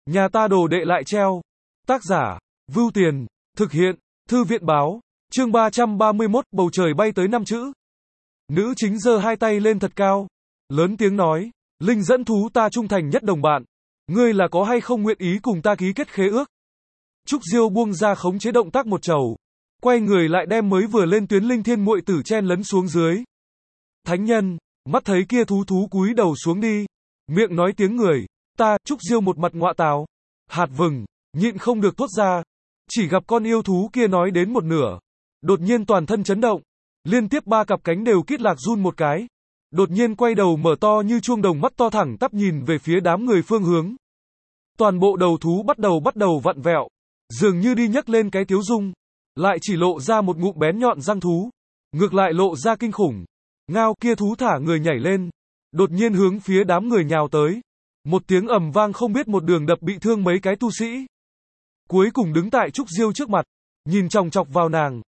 Nhà ta đồ đệ lại treo. Tác giả, Vưu Tiền, thực hiện, Thư viện báo, chương 331, bầu trời bay tới 5 chữ. Nữ chính giơ hai tay lên thật cao, lớn tiếng nói, Linh dẫn thú ta trung thành nhất đồng bạn. Ngươi là có hay không nguyện ý cùng ta ký kết khế ước? Trúc Diêu buông ra khống chế động tác một trầu, quay người lại đem mới vừa lên tuyến linh thiên muội tử chen lấn xuống dưới. Thánh nhân, mắt thấy kia thú cúi đầu xuống đi, miệng nói tiếng người, ta, Trúc Diêu một mặt ngọa tào, hạt vừng, nhịn không được thốt ra, chỉ gặp con yêu thú kia nói đến một nửa, đột nhiên toàn thân chấn động, liên tiếp ba cặp cánh đều kít lạc run một cái, đột nhiên quay đầu mở to như chuông đồng mắt to thẳng tắp nhìn về phía đám người phương hướng. Toàn bộ đầu thú bắt đầu vặn vẹo, dường như đi nhấc lên cái tiếu dung, lại chỉ lộ ra một ngụm bén nhọn răng thú, ngược lại lộ ra kinh khủng. Ngao, kia thú thả người nhảy lên, đột nhiên hướng phía đám người nhào tới. Một tiếng ầm vang không biết một đường đập bị thương mấy cái tu sĩ. Cuối cùng đứng tại Trúc Diêu trước mặt, nhìn chòng chọc vào nàng.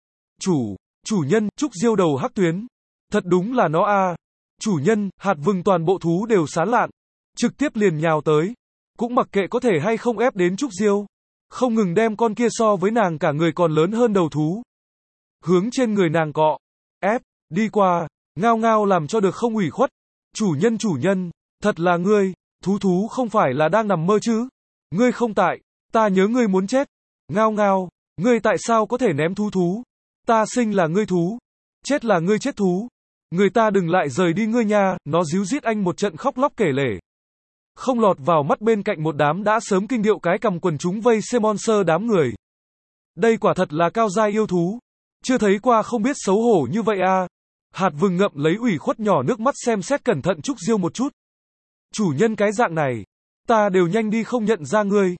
Chủ nhân, Trúc Diêu đầu hắc tuyến. Thật đúng là nó a. Chủ nhân, hạt vừng toàn bộ thú đều sán lạn, trực tiếp liền nhào tới. Cũng mặc kệ có thể hay không ép đến Trúc Diêu, không ngừng đem con kia so với nàng cả người còn lớn hơn đầu thú, hướng trên người nàng cọ, ép, đi qua. Ngao ngao làm cho được không ủy khuất. Chủ nhân, thật là ngươi, thú không phải là đang nằm mơ chứ? Ngươi không tại, ta nhớ ngươi muốn chết. Ngao ngao, ngươi tại sao có thể ném thú? Ta sinh là ngươi thú, chết là ngươi chết thú. Người ta đừng lại rời đi ngươi nha, nó díu dít anh một trận khóc lóc kể lể. Không lọt vào mắt bên cạnh một đám đã sớm kinh điệu cái cầm quần chúng vây xem monster đám người. Đây quả thật là cao giai yêu thú, chưa thấy qua không biết xấu hổ như vậy a. Hạt vừng ngậm lấy ủy khuất nhỏ nước mắt xem xét cẩn thận Trúc Diêu một chút. Chủ nhân cái dạng này, ta đều nhanh đi không nhận ra ngươi.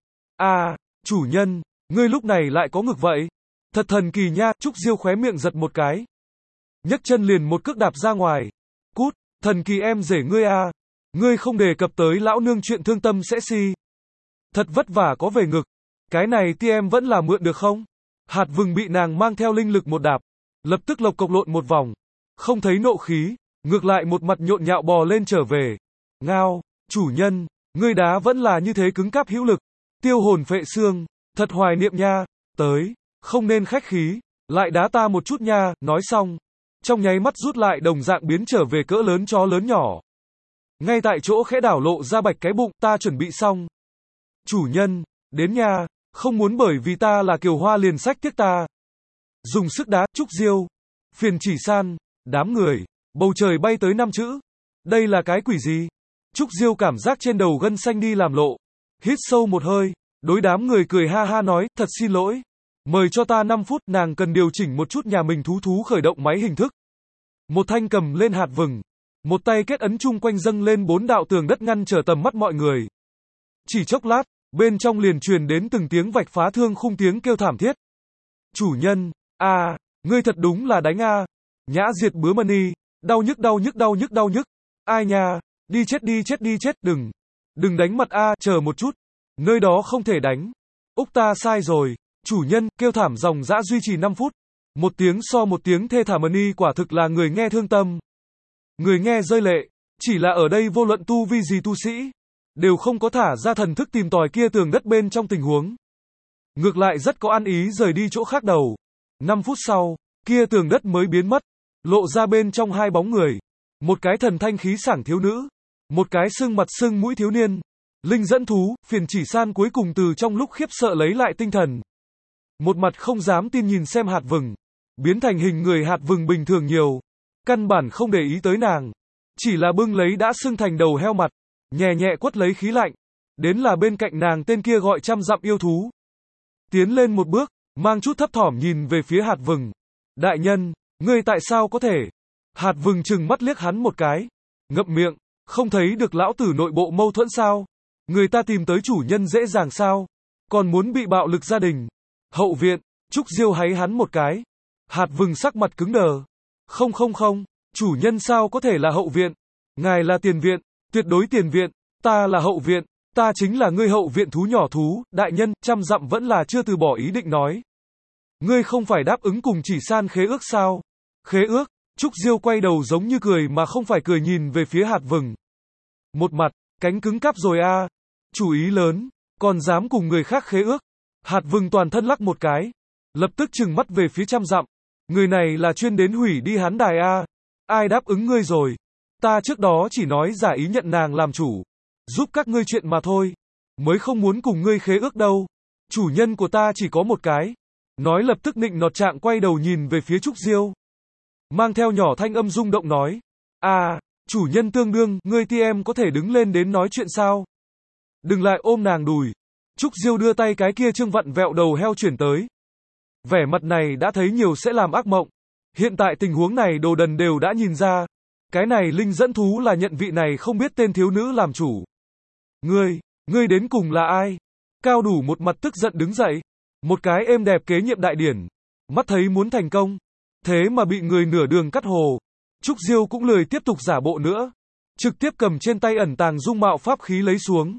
Chủ nhân, ngươi lúc này lại có ngực vậy. Thật thần kỳ nha, Trúc Diêu khóe miệng giật một cái. Nhấc chân liền một cước đạp ra ngoài. Cút, thần kỳ em rể ngươi a. Ngươi không đề cập tới lão nương chuyện thương tâm sẽ si. Thật vất vả có về ngực. Cái này ti em vẫn là mượn được không? Hạt vừng bị nàng mang theo linh lực một đạp, lập tức lộc cộc lộn một vòng. Không thấy nộ khí, ngược lại một mặt nhộn nhạo bò lên trở về. Ngao, chủ nhân, ngươi đá vẫn là như thế cứng cáp hữu lực, tiêu hồn phệ xương, thật hoài niệm nha, tới, không nên khách khí, lại đá ta một chút nha, nói xong, trong nháy mắt rút lại đồng dạng biến trở về cỡ lớn chó lớn nhỏ. Ngay tại chỗ khẽ đảo lộ ra bạch cái bụng, ta chuẩn bị xong. Chủ nhân, đến nha, không muốn bởi vì ta là Kiều Hoa liền sách tiếc ta. Dùng sức đá, Trúc Diêu, phiền chỉ san. Đám người, bầu trời bay tới 5 chữ. Đây là cái quỷ gì? Trúc Diêu cảm giác trên đầu gân xanh đi làm lộ. Hít sâu một hơi, đối đám người cười ha ha nói, thật xin lỗi. Mời cho ta 5 phút, nàng cần điều chỉnh một chút nhà mình thú khởi động máy hình thức. Một thanh cầm lên hạt vừng, một tay kết ấn chung quanh dâng lên 4 đạo tường đất ngăn trở tầm mắt mọi người. Chỉ chốc lát, bên trong liền truyền đến từng tiếng vạch phá thương khung tiếng kêu thảm thiết. Chủ nhân, ngươi thật đúng là đánh a. Nhã diệt bứa mani, đau nhức. Ai nha, đi chết, đừng đánh mặt a, chờ một chút. Nơi đó không thể đánh. Úc ta sai rồi, chủ nhân, kêu thảm dòng dã duy trì 5 phút. Một tiếng so một tiếng thê thảm mani quả thực là người nghe thương tâm. Người nghe rơi lệ, chỉ là ở đây vô luận tu vi gì tu sĩ, đều không có thả ra thần thức tìm tòi kia tường đất bên trong tình huống. Ngược lại rất có ăn ý rời đi chỗ khác đầu. 5 phút sau, kia tường đất mới biến mất. Lộ ra bên trong hai bóng người, một cái thần thanh khí sảng thiếu nữ, một cái sưng mặt sưng mũi thiếu niên. Linh dẫn thú, phiền chỉ san cuối cùng từ trong lúc khiếp sợ lấy lại tinh thần. Một mặt không dám tin nhìn xem hạt vừng, biến thành hình người hạt vừng bình thường nhiều, căn bản không để ý tới nàng, chỉ là bưng lấy đã sưng thành đầu heo mặt, nhẹ nhẹ quất lấy khí lạnh, đến là bên cạnh nàng tên kia gọi trăm dặm yêu thú. Tiến lên một bước, mang chút thấp thỏm nhìn về phía hạt vừng. Đại nhân, ngươi tại sao có thể? Hạt vừng trừng mắt liếc hắn một cái, ngậm miệng, không thấy được lão tử nội bộ mâu thuẫn sao? Người ta tìm tới chủ nhân dễ dàng sao? Còn muốn bị bạo lực gia đình. Hậu viện, Trúc Diêu háy hắn một cái. Hạt vừng sắc mặt cứng đờ. Không, chủ nhân sao có thể là hậu viện? Ngài là tiền viện, tuyệt đối tiền viện, ta là hậu viện, ta chính là ngươi hậu viện thú nhỏ thú, đại nhân, trăm dặm vẫn là chưa từ bỏ ý định nói. Ngươi không phải đáp ứng cùng chỉ san khế ước sao? Khế ước, Trúc Diêu quay đầu giống như cười mà không phải cười nhìn về phía hạt vừng. Một mặt, cánh cứng cáp rồi a. Chủ ý lớn, còn dám cùng người khác khế ước. Hạt Vừng toàn thân lắc một cái, lập tức trừng mắt về phía trăm dặm. Người này là chuyên đến hủy đi hán đài a. Ai đáp ứng ngươi rồi? Ta trước đó chỉ nói giả ý nhận nàng làm chủ, giúp các ngươi chuyện mà thôi, mới không muốn cùng ngươi khế ước đâu. Chủ nhân của ta chỉ có một cái. Nói lập tức nịnh nọt trạng quay đầu nhìn về phía Trúc Diêu, mang theo nhỏ thanh âm rung động nói: "À, chủ nhân tương đương, ngươi ti em có thể đứng lên đến nói chuyện sao? Đừng lại ôm nàng đùi." Trúc Diêu đưa tay cái kia trương vặn vẹo đầu heo chuyển tới. Vẻ mặt này đã thấy nhiều sẽ làm ác mộng. Hiện tại tình huống này đồ đần đều đã nhìn ra. Cái này linh dẫn thú là nhận vị này không biết tên thiếu nữ làm chủ. Ngươi đến cùng là ai? Cao Đủ một mặt tức giận đứng dậy. Một cái êm đẹp kế nhiệm đại điển. Mắt thấy muốn thành công. Thế mà bị người nửa đường cắt hồ. Trúc Diêu cũng lười tiếp tục giả bộ nữa. Trực tiếp cầm trên tay ẩn tàng dung mạo pháp khí lấy xuống.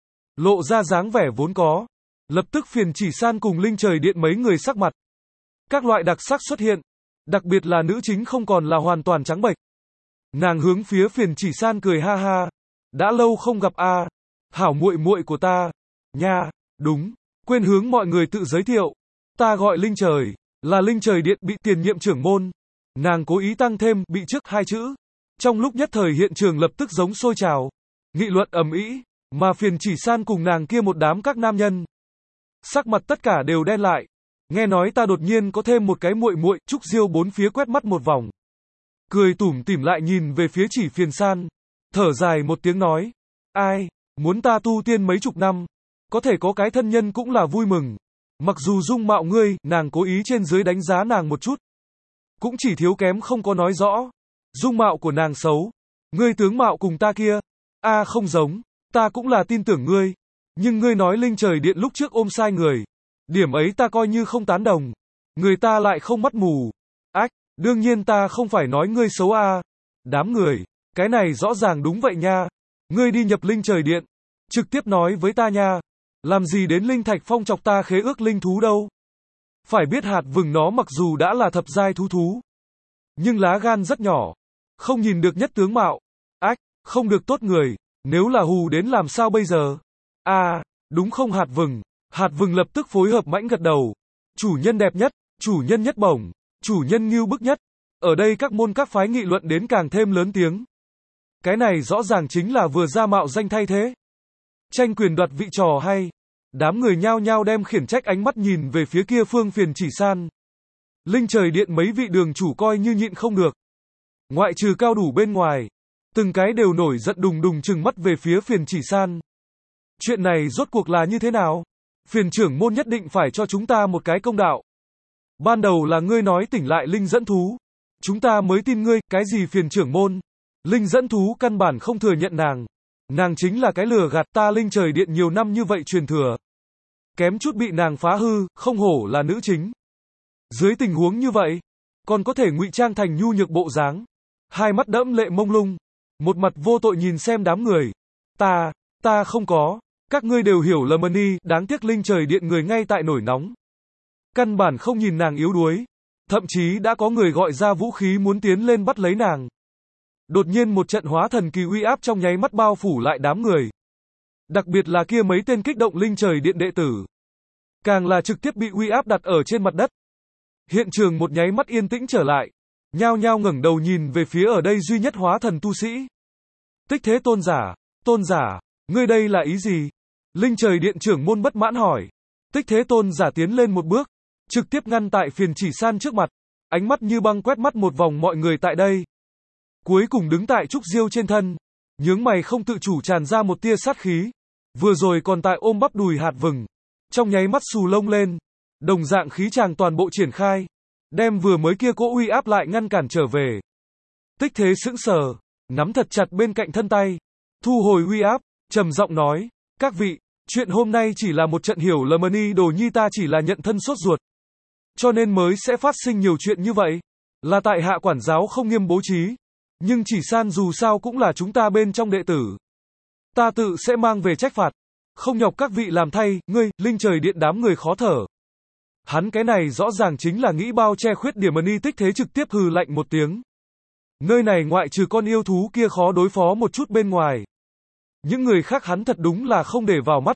Lộ ra dáng vẻ vốn có. Lập tức Phiền Chỉ San cùng Linh Trời Điện mấy người sắc mặt. Các loại đặc sắc xuất hiện. Đặc biệt là nữ chính không còn là hoàn toàn trắng bệch. Nàng hướng phía Phiền Chỉ San cười ha ha. Đã lâu không gặp a, hảo muội muội của ta. Nha, đúng, quên hướng mọi người tự giới thiệu. Ta gọi Linh Trời, là Linh Trời Điện bị tiền nhiệm trưởng môn. Nàng cố ý tăng thêm bị trước hai chữ. Trong lúc nhất thời hiện trường lập tức giống sôi trào, nghị luận ầm ĩ, mà Phiền Chỉ San cùng nàng kia một đám các nam nhân, sắc mặt tất cả đều đen lại. Nghe nói ta đột nhiên có thêm một cái muội muội. Trúc Diêu bốn phía quét mắt một vòng, cười tủm tỉm lại nhìn về phía Chỉ Phiền San, thở dài một tiếng nói: "Ai, muốn ta tu tiên mấy chục năm, có thể có cái thân nhân cũng là vui mừng. Mặc dù dung mạo ngươi", nàng cố ý trên dưới đánh giá nàng một chút, cũng chỉ thiếu kém không có nói rõ. Dung mạo của nàng xấu, ngươi tướng mạo cùng ta kia, không giống, ta cũng là tin tưởng ngươi. Nhưng ngươi nói Linh Trời Điện lúc trước ôm sai người. Điểm ấy ta coi như không tán đồng. Người ta lại không mắt mù. Ách, đương nhiên ta không phải nói ngươi xấu a. Đám người, cái này rõ ràng đúng vậy nha. Ngươi đi nhập Linh Trời Điện, trực tiếp nói với ta nha. Làm gì đến Linh Thạch Phong chọc ta khế ước linh thú đâu. Phải biết Hạt Vừng nó mặc dù đã là thập giai thú, nhưng lá gan rất nhỏ. Không nhìn được nhất tướng mạo. Ách, không được tốt người. Nếu là hù đến làm sao bây giờ? Đúng không Hạt Vừng? Hạt Vừng lập tức phối hợp mãnh gật đầu. Chủ nhân đẹp nhất, chủ nhân nhất bổng, chủ nhân ngưu bức nhất. Ở đây các môn các phái nghị luận đến càng thêm lớn tiếng. Cái này rõ ràng chính là vừa ra mạo danh thay thế. Tranh quyền đoạt vị trò hay. Đám người nhao nhao đem khiển trách ánh mắt nhìn về phía kia phương Phiền Chỉ San. Linh Trời Điện mấy vị đường chủ coi như nhịn không được. Ngoại trừ Cao Đủ bên ngoài, từng cái đều nổi giận đùng đùng trừng mắt về phía Phiền Chỉ San. Chuyện này rốt cuộc là như thế nào? Phiền trưởng môn nhất định phải cho chúng ta một cái công đạo. Ban đầu là ngươi nói tỉnh lại linh dẫn thú, chúng ta mới tin ngươi. Cái gì Phiền trưởng môn? Linh dẫn thú căn bản không thừa nhận nàng. Nàng chính là cái lừa gạt ta. Linh Trời Điện nhiều năm như vậy truyền thừa, kém chút bị nàng phá hư, không hổ là nữ chính. Dưới tình huống như vậy, còn có thể ngụy trang thành nhu nhược bộ dáng, hai mắt đẫm lệ mông lung, một mặt vô tội nhìn xem đám người. Ta không có, các ngươi đều hiểu lầm đi. Đáng tiếc Linh Trời Điện người ngay tại nổi nóng, căn bản không nhìn nàng yếu đuối, thậm chí đã có người gọi ra vũ khí muốn tiến lên bắt lấy nàng. Đột nhiên một trận hóa thần kỳ uy áp trong nháy mắt bao phủ lại đám người. Đặc biệt là kia mấy tên kích động Linh Trời Điện đệ tử, càng là trực tiếp bị uy áp đặt ở trên mặt đất. Hiện trường một nháy mắt yên tĩnh trở lại, nhao nhao ngẩng đầu nhìn về phía ở đây duy nhất hóa thần tu sĩ. Tích Thế tôn giả, ngươi đây là ý gì? Linh Trời Điện trưởng môn bất mãn hỏi. Tích Thế tôn giả tiến lên một bước, trực tiếp ngăn tại Phiền Chỉ San trước mặt, ánh mắt như băng quét mắt một vòng mọi người tại đây. Cuối cùng đứng tại Trúc Diêu trên thân, nhướng mày không tự chủ tràn ra một tia sát khí. Vừa rồi còn tại ôm bắp đùi Hạt Vừng, trong nháy mắt xù lông lên, đồng dạng khí tràng toàn bộ triển khai, đem vừa mới kia cỗ uy áp lại ngăn cản trở về. Tích Thế sững sờ, nắm thật chặt bên cạnh thân tay, thu hồi uy áp, trầm giọng nói: "Các vị, chuyện hôm nay chỉ là một trận hiểu lầm đi. Đồ nhi ta chỉ là nhận thân sốt ruột, cho nên mới sẽ phát sinh nhiều chuyện như vậy. Là tại hạ quản giáo không nghiêm bố trí, nhưng Chỉ San dù sao cũng là chúng ta bên trong đệ tử, ta tự sẽ mang về trách phạt, không nhọc các vị làm thay." Ngươi, Linh Trời Điện đám người khó thở. Hắn cái này rõ ràng chính là nghĩ bao che khuyết điểm đi. Tích Thế trực tiếp hừ lạnh một tiếng. Nơi này ngoại trừ con yêu thú kia khó đối phó một chút bên ngoài, những người khác hắn thật đúng là không để vào mắt.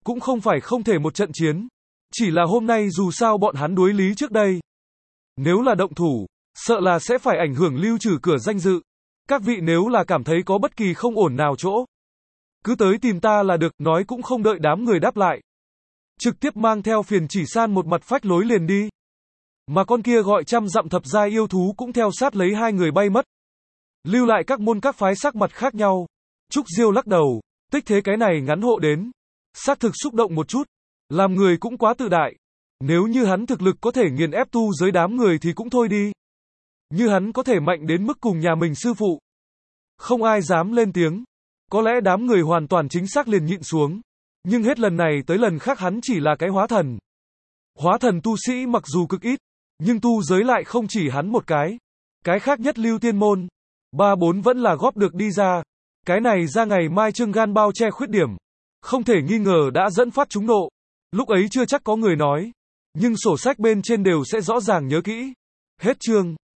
cũng không phải không thể một trận chiến. Chỉ là hôm nay dù sao bọn hắn đối lý trước đây. Nếu là động thủ, sợ là sẽ phải ảnh hưởng lưu trừ cửa danh dự. Các vị nếu là cảm thấy có bất kỳ không ổn nào chỗ, cứ tới tìm ta là được, nói cũng không đợi đám người đáp lại. Trực tiếp mang theo Phiền Chỉ San một mặt phách lối liền đi. Mà con kia gọi trăm dặm thập giai yêu thú cũng theo sát lấy hai người bay mất. Lưu lại các môn các phái sắc mặt khác nhau. Trúc Diêu lắc đầu, tích thế cái này ngắn hộ đến. Xác thực xúc động một chút. Làm người cũng quá tự đại. Nếu như hắn thực lực có thể nghiền ép tu giới đám người thì cũng thôi đi. Như hắn có thể mạnh đến mức cùng nhà mình sư phụ. Không ai dám lên tiếng. Có lẽ đám người hoàn toàn chính xác liền nhịn xuống. Nhưng hết lần này tới lần khác hắn chỉ là cái hóa thần. Hóa thần tu sĩ mặc dù cực ít, nhưng tu giới lại không chỉ hắn một cái. Cái khác nhất lưu tiên môn, 3-4 vẫn là góp được đi ra. Cái này ra ngày mai Trương Gan bao che khuyết điểm. Không thể nghi ngờ đã dẫn phát chúng nộ. Lúc ấy chưa chắc có người nói. Nhưng sổ sách bên trên đều sẽ rõ ràng nhớ kỹ. Hết chương.